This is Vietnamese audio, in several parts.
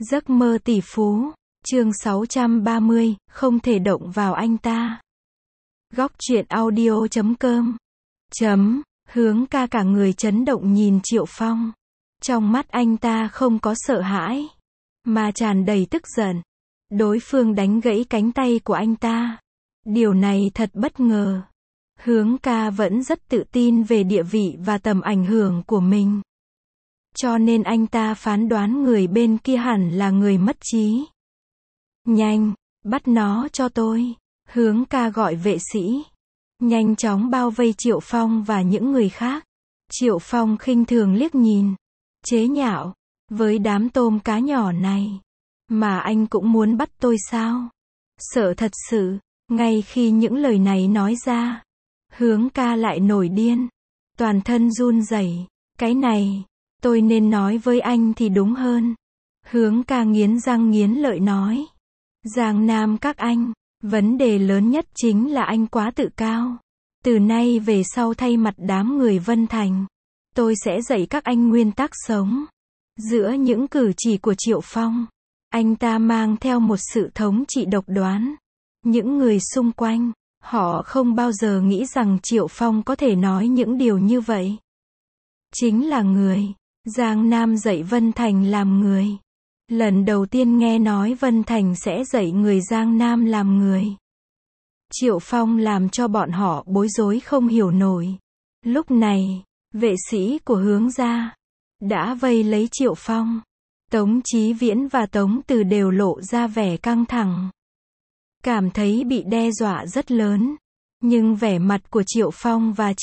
Giấc mơ tỷ phú, chương 630, không thể động vào anh ta. Góc truyện audio.com. Hướng ca cả người chấn động nhìn Triệu Phong. Trong mắt anh ta không có sợ hãi, mà tràn đầy tức giận. Đối phương đánh gãy cánh tay của anh ta. Điều này thật bất ngờ. Hướng ca vẫn rất tự tin về địa vị và tầm ảnh hưởng của mình. Cho nên anh ta phán đoán người bên kia hẳn là người mất trí. Nhanh, bắt nó cho tôi. Hướng ca gọi vệ sĩ. Nhanh chóng bao vây Triệu Phong và những người khác. Triệu Phong khinh thường liếc nhìn. Chế nhạo. Với đám tôm cá nhỏ này. Mà anh cũng muốn bắt tôi sao? Sợ thật sự. Ngay khi những lời này nói ra. Hướng ca lại nổi điên. Toàn thân run rẩy. Cái này, tôi nên nói với anh thì đúng hơn. Hướng ca nghiến răng nghiến lợi nói. Giang Nam các anh, vấn đề lớn nhất chính là anh quá tự cao. Từ nay về sau thay mặt đám người Vân Thành, tôi sẽ dạy các anh nguyên tắc sống. Giữa những cử chỉ của Triệu Phong, anh ta mang theo một sự thống trị độc đoán. Những người xung quanh, họ không bao giờ nghĩ rằng Triệu Phong có thể nói những điều như vậy. Chính là người Giang Nam dạy Vân Thành làm người. Lần đầu tiên nghe nói Vân Thành sẽ dạy người Giang Nam làm người. Triệu Phong làm cho bọn họ bối rối không hiểu nổi. Lúc này, vệ sĩ của Hướng gia đã vây lấy Triệu Phong. Tống Chí Viễn và Tống Từ đều lộ ra vẻ căng thẳng. Cảm thấy bị đe dọa rất lớn. Nhưng vẻ mặt của Triệu Phong và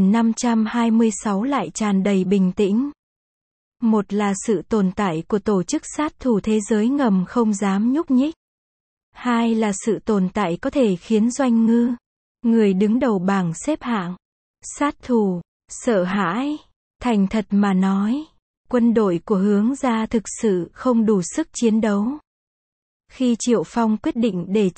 9526 lại tràn đầy bình tĩnh. Một là sự tồn tại của tổ chức sát thủ thế giới ngầm không dám nhúc nhích. Hai là sự tồn tại có thể khiến Doanh Ngư, người đứng đầu bảng xếp hạng, sát thủ, sợ hãi. Thành thật mà nói, quân đội của Hướng gia thực sự không đủ sức chiến đấu. Khi Triệu Phong quyết định để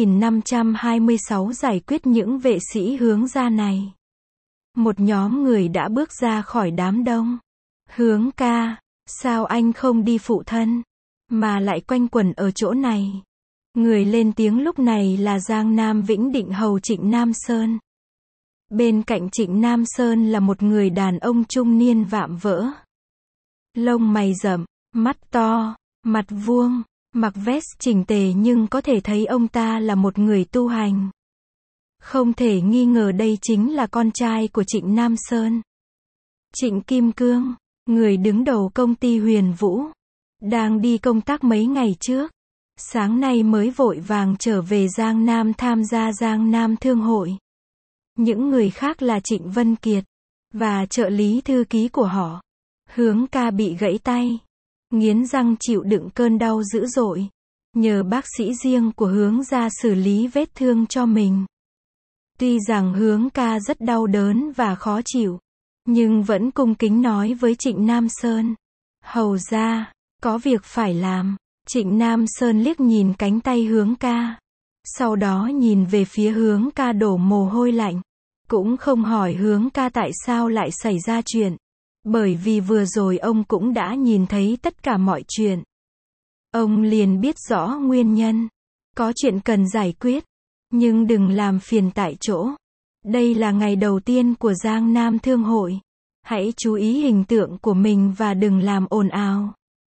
9526 giải quyết những vệ sĩ Hướng gia này, một nhóm người đã bước ra khỏi đám đông. Hướng ca, sao anh không đi phụ thân, mà lại quanh quẩn ở chỗ này? Người lên tiếng lúc này là Giang Nam Vĩnh Định hầu Trịnh Nam Sơn. Bên cạnh Trịnh Nam Sơn là một người đàn ông trung niên vạm vỡ. Lông mày rậm, mắt to, mặt vuông, mặc vest chỉnh tề nhưng có thể thấy ông ta là một người tu hành. Không thể nghi ngờ đây chính là con trai của Trịnh Nam Sơn. Trịnh Kim Cương, người đứng đầu công ty Huyền Vũ, đang đi công tác mấy ngày trước. Sáng nay mới vội vàng trở về Giang Nam tham gia Giang Nam Thương hội. Những người khác là Trịnh Vân Kiệt và trợ lý thư ký của họ. Hướng ca bị gãy tay, nghiến răng chịu đựng cơn đau dữ dội, nhờ bác sĩ riêng của Hướng gia xử lý vết thương cho mình. Tuy rằng Hướng ca rất đau đớn và khó chịu, nhưng vẫn cung kính nói với Trịnh Nam Sơn. Hầu gia, có việc phải làm. Trịnh Nam Sơn liếc nhìn cánh tay Hướng ca. Sau đó nhìn về phía Hướng ca đổ mồ hôi lạnh. Cũng không hỏi Hướng ca tại sao lại xảy ra chuyện. Bởi vì vừa rồi ông cũng đã nhìn thấy tất cả mọi chuyện. Ông liền biết rõ nguyên nhân. Có chuyện cần giải quyết. Nhưng đừng làm phiền tại chỗ. Đây là ngày đầu tiên của Giang Nam Thương hội. Hãy chú ý hình tượng của mình và đừng làm ồn ào.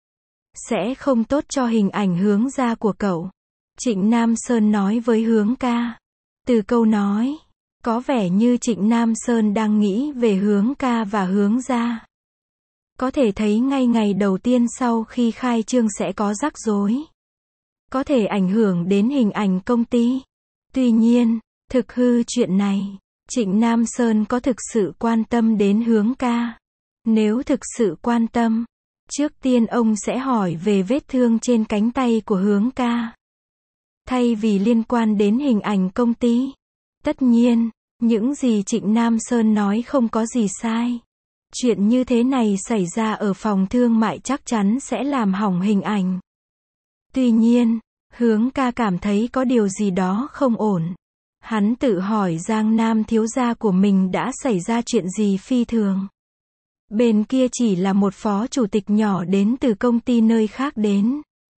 Sẽ không tốt cho hình ảnh Hướng gia của cậu. Trịnh Nam Sơn nói với Hướng ca. Từ câu nói, có vẻ như Trịnh Nam Sơn đang nghĩ về Hướng ca và Hướng gia. Có thể thấy ngay ngày đầu tiên sau khi khai trương sẽ có rắc rối. Có thể ảnh hưởng đến hình ảnh công ty. Tuy nhiên, thực hư chuyện này, Trịnh Nam Sơn có thực sự quan tâm đến Hướng ca? Nếu thực sự quan tâm, trước tiên ông sẽ hỏi về vết thương trên cánh tay của Hướng ca. Thay vì liên quan đến hình ảnh công ty. Tất nhiên, những gì Trịnh Nam Sơn nói không có gì sai. Chuyện như thế này xảy ra ở phòng thương mại chắc chắn sẽ làm hỏng hình ảnh. Tuy nhiên, Hướng ca cảm thấy có điều gì đó không ổn. Hắn tự hỏi Giang Nam thiếu gia của mình đã xảy ra chuyện gì phi thường. Bên kia chỉ là một phó chủ tịch nhỏ đến từ công ty nơi khác đến.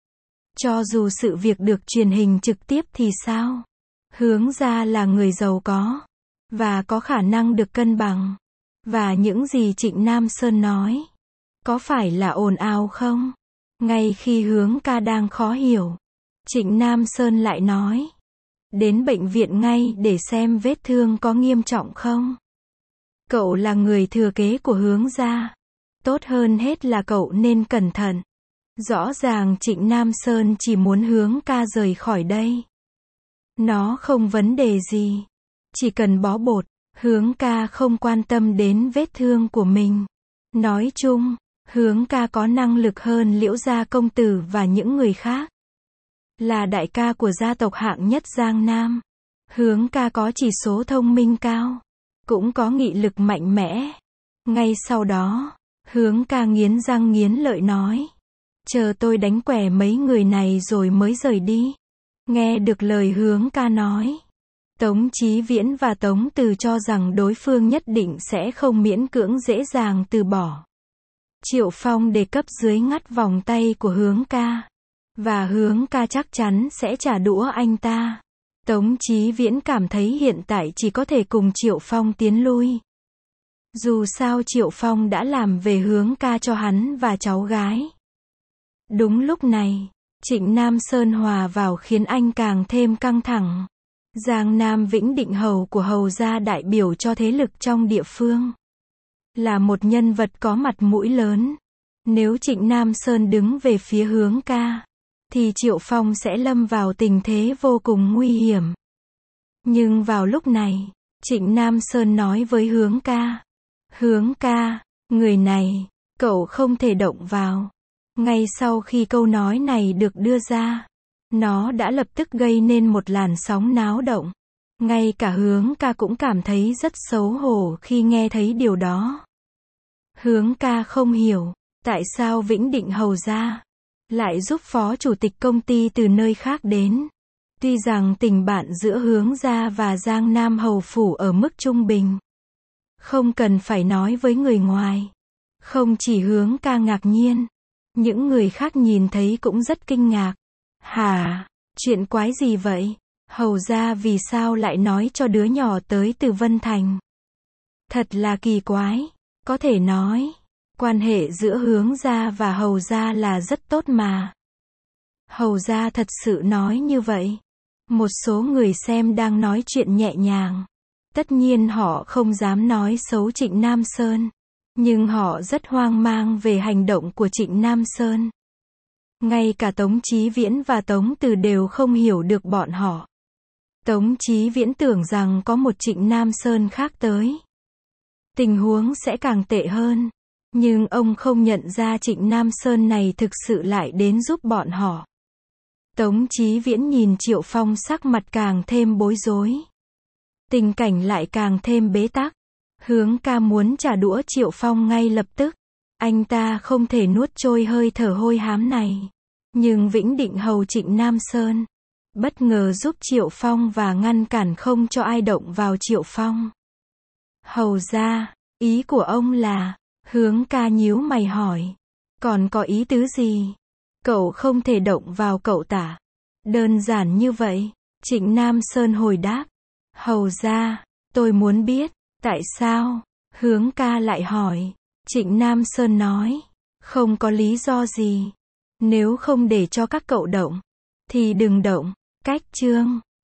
Cho dù sự việc được truyền hình trực tiếp thì sao? Hướng gia là người giàu có, và có khả năng được cân bằng. Và những gì Trịnh Nam Sơn nói, có phải là ồn ào không? Ngay khi Hướng ca đang khó hiểu, Trịnh Nam Sơn lại nói, đến bệnh viện ngay để xem vết thương có nghiêm trọng không. Cậu là người thừa kế của Hướng gia. Tốt hơn hết là cậu nên cẩn thận. Rõ ràng Trịnh Nam Sơn chỉ muốn Hướng ca rời khỏi đây. Nó không vấn đề gì. Chỉ cần bó bột. Hướng ca không quan tâm đến vết thương của mình. Nói chung, Hướng ca có năng lực hơn Liễu gia công tử và những người khác. Là đại ca của gia tộc hạng nhất Giang Nam. Hướng ca có chỉ số thông minh cao. Cũng có nghị lực mạnh mẽ. Ngay sau đó, Hướng ca nghiến răng nghiến lợi nói. Chờ tôi đánh quẻ mấy người này rồi mới rời đi. Nghe được lời Hướng ca nói. Tống Chí Viễn và Tống Từ cho rằng đối phương nhất định sẽ không miễn cưỡng dễ dàng từ bỏ. Triệu Phong đề cấp dưới ngắt vòng tay của Hướng ca. Và Hướng ca chắc chắn sẽ trả đũa anh ta. Tống Chí Viễn cảm thấy hiện tại chỉ có thể cùng Triệu Phong tiến lui. Dù sao Triệu Phong đã làm về Hướng ca cho hắn và cháu gái. Đúng lúc này, Trịnh Nam Sơn hòa vào khiến anh càng thêm căng thẳng. Giang Nam Vĩnh Định hầu của hầu gia đại biểu cho thế lực trong địa phương. Là một nhân vật có mặt mũi lớn. Nếu Trịnh Nam Sơn đứng về phía Hướng ca, thì Triệu Phong sẽ lâm vào tình thế vô cùng nguy hiểm. Nhưng vào lúc này, Trịnh Nam Sơn nói với Hướng ca. Hướng ca, người này, cậu không thể động vào. Ngay sau khi câu nói này được đưa ra, nó đã lập tức gây nên một làn sóng náo động. Ngay cả Hướng ca cũng cảm thấy rất xấu hổ khi nghe thấy điều đó. Hướng ca không hiểu, tại sao Vĩnh Định hầu gia lại giúp phó chủ tịch công ty từ nơi khác đến. Tuy rằng tình bạn giữa Hướng gia và Giang Nam hầu phủ ở mức trung bình. Không cần phải nói với người ngoài. Không chỉ Hướng ca ngạc nhiên. Những người khác nhìn thấy cũng rất kinh ngạc. Hả? Chuyện quái gì vậy? Hầu gia vì sao lại nói cho đứa nhỏ tới từ Vân Thành? Thật là kỳ quái. Có thể nói, quan hệ giữa Hướng gia và hầu gia là rất tốt mà. Hầu gia thật sự nói như vậy. Một số người xem đang nói chuyện nhẹ nhàng. Tất nhiên họ không dám nói xấu Trịnh Nam Sơn. Nhưng họ rất hoang mang về hành động của Trịnh Nam Sơn. Ngay cả Tống Chí Viễn và Tống Từ đều không hiểu được bọn họ. Tống Chí Viễn tưởng rằng có một Trịnh Nam Sơn khác tới. Tình huống sẽ càng tệ hơn. Nhưng ông không nhận ra Trịnh Nam Sơn này thực sự lại đến giúp bọn họ. Tống Chí Viễn nhìn Triệu Phong sắc mặt càng thêm bối rối. Tình cảnh lại càng thêm bế tắc. Hướng ca muốn trả đũa Triệu Phong ngay lập tức. Anh ta không thể nuốt trôi hơi thở hôi hám này. Nhưng Vĩnh Định hầu Trịnh Nam Sơn bất ngờ giúp Triệu Phong và ngăn cản không cho ai động vào Triệu Phong. Hầu ra, ý của ông là, Hướng ca nhíu mày hỏi. Còn có ý tứ gì? Cậu không thể động vào cậu tả. Đơn giản như vậy. Trịnh Nam Sơn hồi đáp. Hầu ra, tôi muốn biết, tại sao? Hướng ca lại hỏi. Trịnh Nam Sơn nói. Không có lý do gì. Nếu không để cho các cậu động, thì đừng động. Cách chương